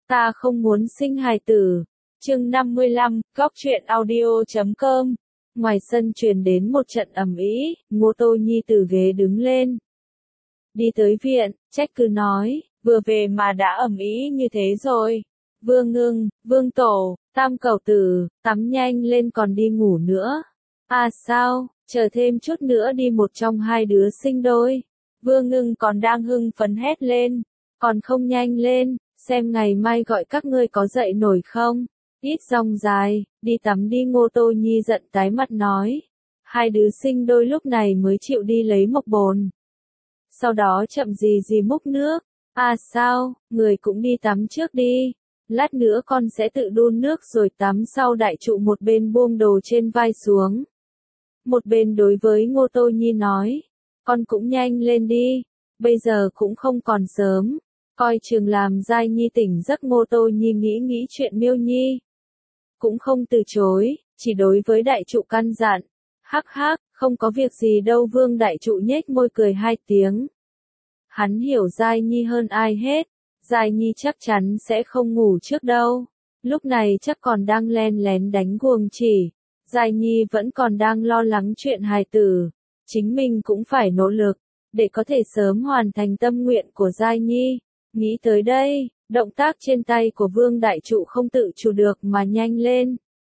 Ta không muốn sinh hài tử. Chương 55, góc truyện audio.com. Ngoài sân truyền đến một trận ầm ĩ, Ngô Tô Nhi từ ghế đứng lên. Đi tới viện, Trách Cứ nói, vừa về mà đã ầm ĩ như thế rồi. Vương Ngưng, Vương Tổ, Tam Cẩu Tử, tắm nhanh lên còn đi ngủ nữa. À sao, chờ thêm chút nữa đi một trong hai đứa sinh đôi. Vương Ngưng còn đang hưng phấn hét lên, còn không nhanh lên, xem ngày mai gọi các ngươi có dậy nổi không. Ít dòng dài, đi tắm đi. Ngô Tô Nhi giận tái mặt nói. Hai đứa sinh đôi lúc này mới chịu đi lấy mộc bồn. Sau đó chậm gì múc nước. À sao, người cũng đi tắm trước đi. Lát nữa con sẽ tự đun nước rồi tắm sau. Đại trụ một bên buông đồ trên vai xuống. Một bên đối với Ngô Tô Nhi nói. Con cũng nhanh lên đi. Bây giờ cũng không còn sớm. Coi chừng làm Giai Nhi tỉnh giấc. Ngô Tô Nhi nghĩ chuyện Miêu Nhi. Cũng không từ chối, chỉ đối với đại trụ căn dặn. Hắc hắc, không có việc gì đâu. Vương đại trụ nhếch môi cười hai tiếng. Hắn hiểu Giai Nhi hơn ai hết. Giai Nhi chắc chắn sẽ không ngủ trước đâu. Lúc này chắc còn đang len lén đánh guồng chỉ. Giai Nhi vẫn còn đang lo lắng chuyện hài tử. Chính mình cũng phải nỗ lực, để có thể sớm hoàn thành tâm nguyện của Giai Nhi. Nghĩ tới đây, động tác trên tay của Vương đại trụ không tự chủ được mà nhanh lên.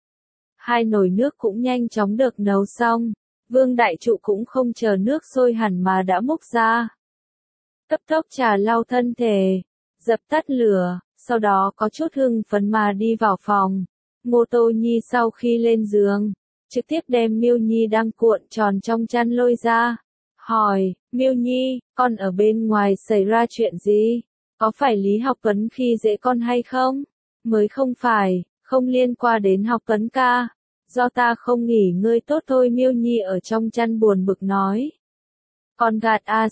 Hai nồi nước cũng nhanh chóng được nấu xong. Vương đại trụ cũng không chờ nước sôi hẳn mà đã múc ra. Cấp tốc trà lau thân thể, dập tắt lửa, sau đó có chút hưng phấn mà đi vào phòng. Ngô Tô Nhi sau khi lên giường, trực tiếp đem Miêu Nhi đang cuộn tròn trong chăn lôi ra. Hỏi, Miêu Nhi, con ở bên ngoài xảy ra chuyện gì? Có phải Lý Học Tuấn khi dễ con hay không? Mới không phải, không liên quan đến Học Tuấn ca. Do ta không nghỉ ngơi tốt thôi. Miêu Nhi ở trong chăn buồn bực nói. Con gạt à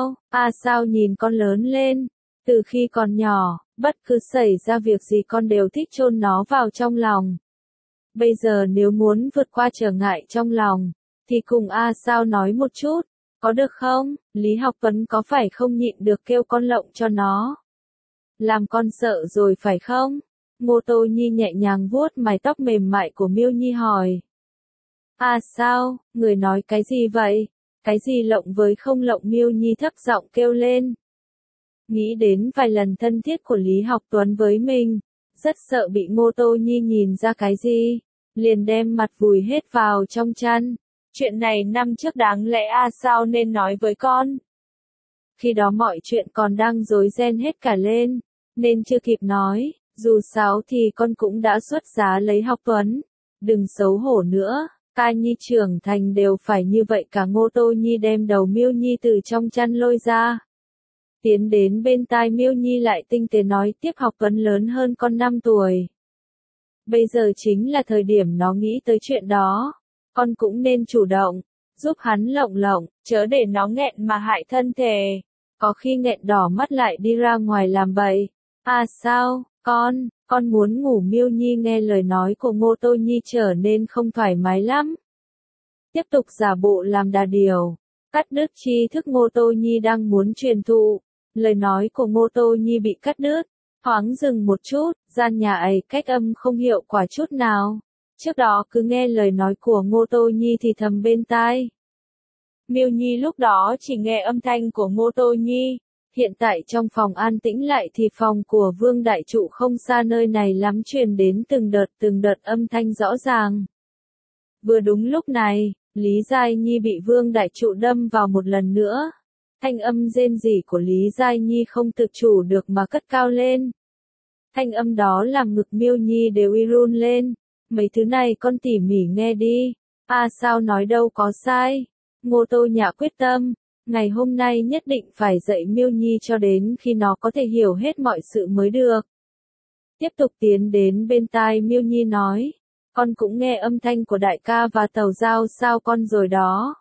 sao nhìn con lớn lên. Từ khi còn nhỏ, bất cứ xảy ra việc gì con đều thích chôn nó vào trong lòng. Bây giờ nếu muốn vượt qua trở ngại trong lòng, thì cùng A Sao nói một chút, có được không? Lý Học Tuấn có phải không nhịn được kêu con lộng cho nó? Làm con sợ rồi phải không? Ngô Tô Nhi nhẹ nhàng vuốt mái tóc mềm mại của Miêu Nhi hỏi. À sao, người nói cái gì vậy? Cái gì lộng với không lộng? Miêu Nhi thấp giọng kêu lên. Nghĩ đến vài lần thân thiết của Lý Học Tuấn với mình, rất sợ bị Ngô Tô Nhi nhìn ra cái gì, liền đem mặt vùi hết vào trong chăn. Chuyện này năm trước đáng lẽ A Sao nên nói với con. Khi đó mọi chuyện còn đang rối ren hết cả lên, nên chưa kịp nói. Dù sao thì con cũng đã xuất giá lấy Học Tuấn. Đừng xấu hổ nữa, ca nhi trưởng thành đều phải như vậy cả. Ngô Tô Nhi đem đầu Miêu Nhi từ trong chăn lôi ra. Tiến đến bên tai Miêu Nhi lại tinh tế nói tiếp. Học Tuấn lớn hơn con 5 tuổi. Bây giờ chính là thời điểm nó nghĩ tới chuyện đó. Con cũng nên chủ động, giúp hắn lộng, chớ để nó nghẹn mà hại thân thể. Có khi nghẹn đỏ mắt lại đi ra ngoài làm bậy. À sao, con muốn ngủ. Miêu Nhi nghe lời nói của Ngô Tô Nhi trở nên không thoải mái lắm. Tiếp tục giả bộ làm đà điểu, cắt đứt tri thức Ngô Tô Nhi đang muốn truyền thụ. Lời nói của Ngô Tô Nhi bị cắt đứt, thoáng dừng một chút, gian nhà ấy cách âm không hiệu quả chút nào. Trước đó cứ nghe lời nói của Ngô Tô Nhi thì thầm bên tai. Miêu Nhi lúc đó chỉ nghe âm thanh của Ngô Tô Nhi. Hiện tại trong phòng an tĩnh lại thì phòng của Vương đại trụ không xa nơi này lắm, truyền đến từng đợt âm thanh rõ ràng. Vừa đúng lúc này, Lý Giai Nhi bị Vương đại trụ đâm vào một lần nữa. Thanh âm rên rỉ của Lý Giai Nhi không tự chủ được mà cất cao lên. Thanh âm đó làm ngực Miêu Nhi đều y run lên. Mấy thứ này con tỉ mỉ nghe đi. À sao nói đâu có sai. Ngô Tô Nhã quyết tâm, ngày hôm nay nhất định phải dạy Miêu Nhi cho đến khi nó có thể hiểu hết mọi sự mới được. Tiếp tục tiến đến bên tai Miêu Nhi nói. Con cũng nghe âm thanh của đại ca và Tàu Giao sao con rồi đó.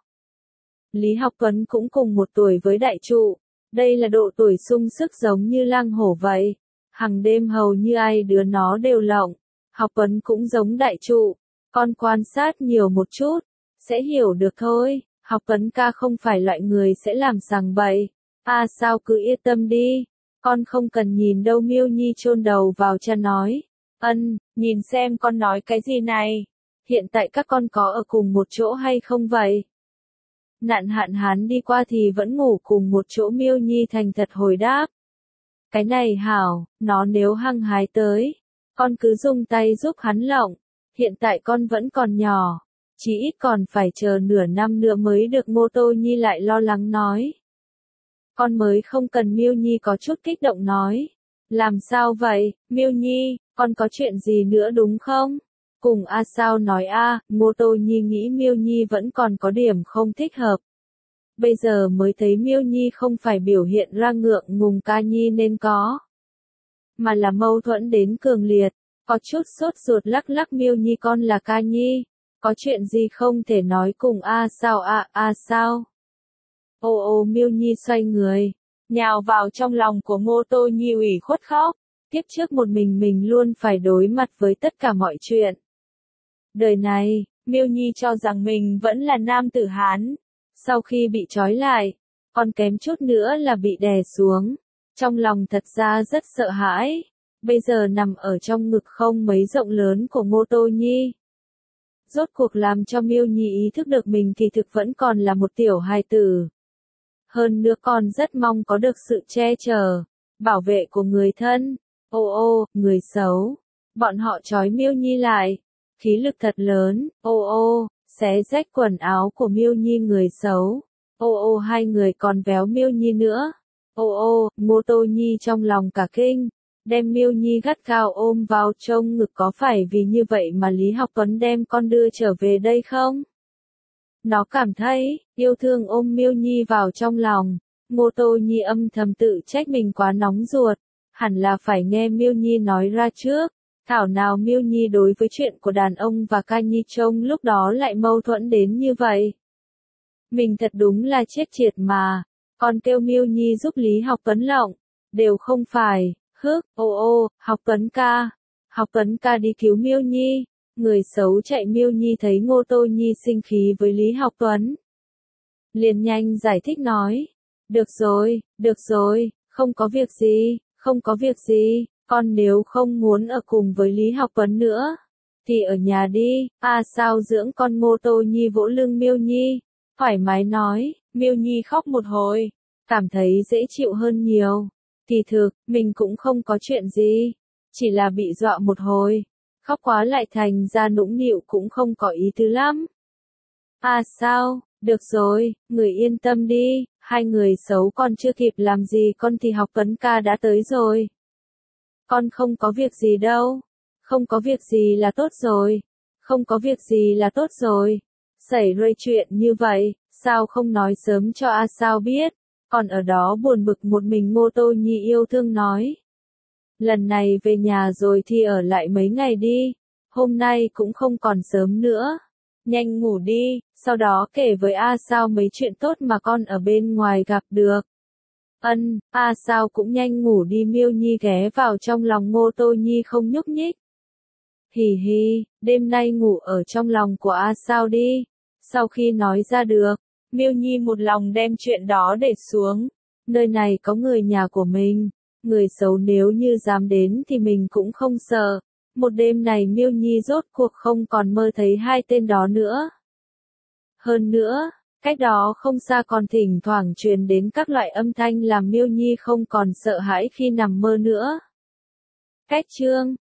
Lý Học Tuấn cũng cùng một tuổi với đại trụ. Đây là độ tuổi sung sức giống như lang hổ vậy. Hằng đêm hầu như ai đứa nó đều lộng. Học Tuấn cũng giống đại trụ. Con quan sát nhiều một chút, sẽ hiểu được thôi. Học Tuấn ca không phải loại người sẽ làm sằng bậy. À sao cứ yên tâm đi. Con không cần nhìn đâu, Miêu Nhi chôn đầu vào chăn nói. Nhìn xem con nói cái gì này. Hiện tại các con có ở cùng một chỗ hay không vậy? Nạn Hạn Hán đi qua thì vẫn ngủ cùng một chỗ, Miêu Nhi thành thật hồi đáp. Cái này hảo, nó nếu hăng hái tới, con cứ dùng tay giúp hắn lộng. Hiện tại con vẫn còn nhỏ, chỉ ít còn phải chờ nửa năm nữa mới được, Ngô Tô Nhi lại lo lắng nói. Con mới không cần, Miêu Nhi có chút kích động nói. Làm sao vậy, Miêu Nhi, con có chuyện gì nữa đúng không? Cùng sao nói Ngô Tô Nhi nghĩ Miêu Nhi vẫn còn có điểm không thích hợp. Bây giờ mới thấy Miêu Nhi không phải biểu hiện ra ngượng ngùng ca nhi nên có, mà là mâu thuẫn đến cường liệt, có chút sốt ruột lắc lắc Miêu Nhi, con là ca nhi, có chuyện gì không thể nói cùng sao sao? Ô Miêu Nhi xoay người, nhào vào trong lòng của Ngô Tô Nhi ủy khuất khóc, tiếp trước một mình luôn phải đối mặt với tất cả mọi chuyện. Đời này, Miêu Nhi cho rằng mình vẫn là nam tử Hán. Sau khi bị trói lại, còn kém chút nữa là bị đè xuống. Trong lòng thật ra rất sợ hãi. Bây giờ nằm ở trong ngực không mấy rộng lớn của Ngô Tô Nhi. Rốt cuộc làm cho Miêu Nhi ý thức được mình kỳ thực vẫn còn là một tiểu hài tử. Hơn nữa còn rất mong có được sự che chở, bảo vệ của người thân. Người xấu. Bọn họ trói Miêu Nhi lại. Khí lực thật lớn. Xé rách quần áo của Miêu Nhi, người xấu. Hai người còn véo Miêu Nhi nữa. Ngô Tô Nhi trong lòng cả kinh, đem Miêu Nhi gắt gao ôm vào trong ngực. Có phải vì như vậy mà Lý Học Tuấn đem con đưa trở về đây không? Nó cảm thấy yêu thương, ôm Miêu Nhi vào trong lòng. Ngô Tô Nhi âm thầm tự trách mình quá nóng ruột, hẳn là phải nghe Miêu Nhi nói ra trước. Thảo nào Miêu Nhi đối với chuyện của đàn ông và ca nhi trông lúc đó lại mâu thuẫn đến như vậy. Mình thật đúng là chết triệt mà. Còn kêu Miêu Nhi giúp Lý Học Tuấn lộng, đều không phải. Học Tuấn ca. Học Tuấn ca đi cứu Miêu Nhi. Người xấu chạy. Miêu Nhi thấy Ngô Tô Nhi sinh khí với Lý Học Tuấn, liền nhanh giải thích nói. Được rồi, không có việc gì. Con nếu không muốn ở cùng với Lý Học Tuấn nữa, thì ở nhà đi. Sao dưỡng con? Ngô Tô Nhi vỗ lưng Miêu Nhi, thoải mái nói. Miêu Nhi khóc một hồi, cảm thấy dễ chịu hơn nhiều. Kỳ thực, mình cũng không có chuyện gì, chỉ là bị dọa một hồi, khóc quá lại thành ra nũng nịu, cũng không có ý tứ lắm. Sao, được rồi, người yên tâm đi, hai người xấu còn chưa kịp làm gì con thì Học Tuấn ca đã tới rồi. Con không có việc gì đâu. Không có việc gì là tốt rồi. Xảy ra chuyện như vậy, sao không nói sớm cho sao biết, còn ở đó buồn bực một mình. Ngô Tô Nhi yêu thương nói. Lần này về nhà rồi thì ở lại mấy ngày đi, hôm nay cũng không còn sớm nữa. Nhanh ngủ đi, sau đó kể với sao mấy chuyện tốt mà con ở bên ngoài gặp được. Sao cũng nhanh ngủ đi. Miêu Nhi ghé vào trong lòng Ngô Tô Nhi không nhúc nhích. Hì, đêm nay ngủ ở trong lòng của sao đi. Sau khi nói ra được, Miêu Nhi một lòng đem chuyện đó để xuống. Nơi này có người nhà của mình, người xấu nếu như dám đến thì mình cũng không sợ. Một đêm này Miêu Nhi rốt cuộc không còn mơ thấy hai tên đó nữa. Hơn nữa, cách đó không xa còn thỉnh thoảng truyền đến các loại âm thanh làm Miêu Nhi không còn sợ hãi khi nằm mơ nữa. Cách chương